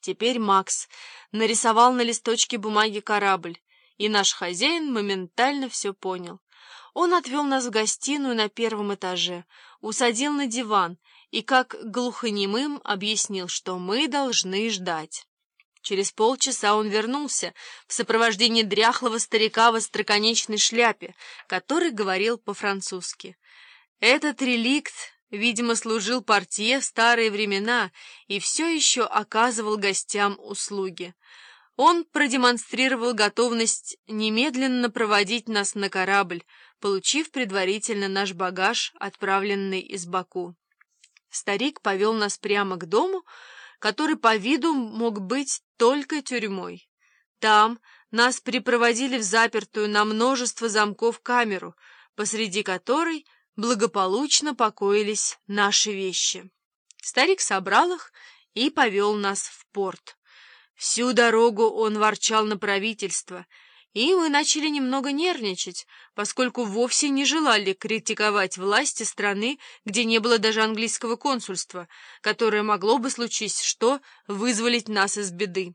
Теперь Макс нарисовал на листочке бумаги корабль, и наш хозяин моментально все понял. Он отвел нас в гостиную на первом этаже, усадил на диван и, как глухонемым, объяснил, что мы должны ждать. Через полчаса он вернулся в сопровождении дряхлого старика в остроконечной шляпе, который говорил по-французски. Этот реликт, видимо, служил портье в старые времена и все еще оказывал гостям услуги. Он продемонстрировал готовность немедленно проводить нас на корабль, получив предварительно наш багаж, отправленный из Баку. Старик повел нас прямо к дому, который по виду мог быть только тюрьмой. Там нас припроводили в запертую на множество замков камеру, посреди которой благополучно покоились наши вещи. Старик собрал их и повел нас в порт. Всю дорогу он ворчал на правительство, и мы начали немного нервничать, поскольку вовсе не желали критиковать власти страны, где не было даже английского консульства, которое могло бы, случись что, вызволить нас из беды.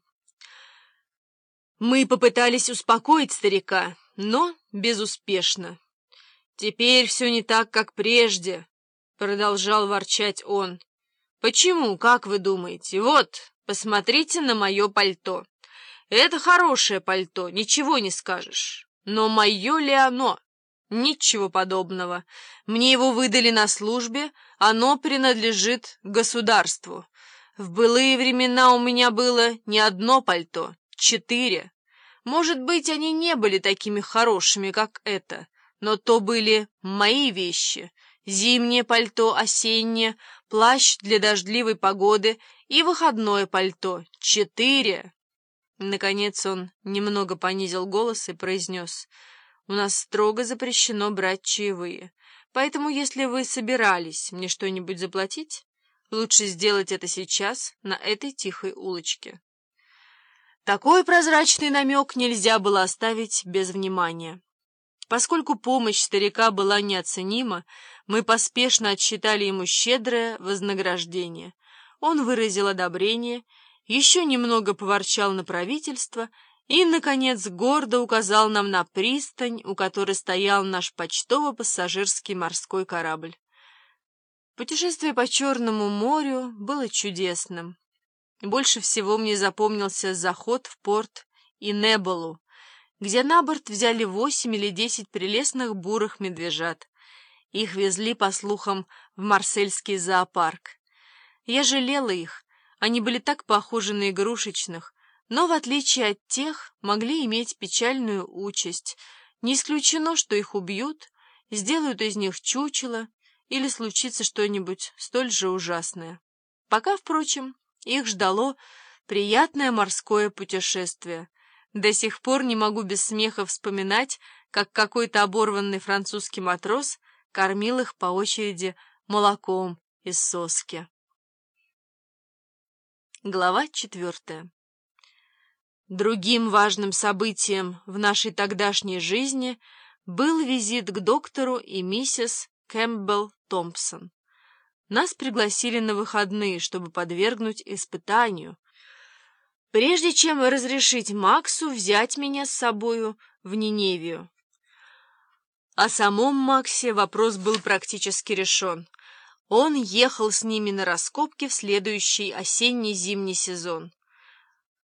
Мы попытались успокоить старика, но безуспешно. «Теперь все не так, как прежде», — продолжал ворчать он. «Почему, как вы думаете? Вот, посмотрите на мое пальто. Это хорошее пальто, ничего не скажешь. Но мое ли оно? Ничего подобного. Мне его выдали на службе, оно принадлежит государству. В былые времена у меня было не одно пальто, 4. Может быть, они не были такими хорошими, как это, но то были мои вещи. Зимнее пальто, осеннее, плащ для дождливой погоды и выходное пальто. 4. Наконец он немного понизил голос и произнес: «У нас строго запрещено брать чаевые, поэтому если вы собирались мне что-нибудь заплатить, лучше сделать это сейчас на этой тихой улочке». Такой прозрачный намек нельзя было оставить без внимания. Поскольку помощь старика была неоценима, мы поспешно отсчитали ему щедрое вознаграждение. Он выразил одобрение, еще немного поворчал на правительство и, наконец, гордо указал нам на пристань, у которой стоял наш почтово-пассажирский морской корабль. Путешествие по Черному морю было чудесным. Больше всего мне запомнился заход в порт Инеболу, где на борт взяли 8 или 10 прелестных бурых медвежат. Их везли, по слухам, в марсельский зоопарк. Я жалела их, они были так похожи на игрушечных, но, в отличие от тех, могли иметь печальную участь. Не исключено, что их убьют, сделают из них чучело или случится что-нибудь столь же ужасное. Пока, впрочем, их ждало приятное морское путешествие. До сих пор не могу без смеха вспоминать, как какой-то оборванный французский матрос кормил их по очереди молоком из соски. Глава 4. Другим важным событием в нашей тогдашней жизни был визит к доктору и миссис Кэмпбелл Томпсон. Нас пригласили на выходные, чтобы подвергнуть испытанию, прежде чем разрешить Максу взять меня с собою в Ниневию. О самом Максе вопрос был практически решен. Он ехал с ними на раскопки в следующий осенне-зимний сезон.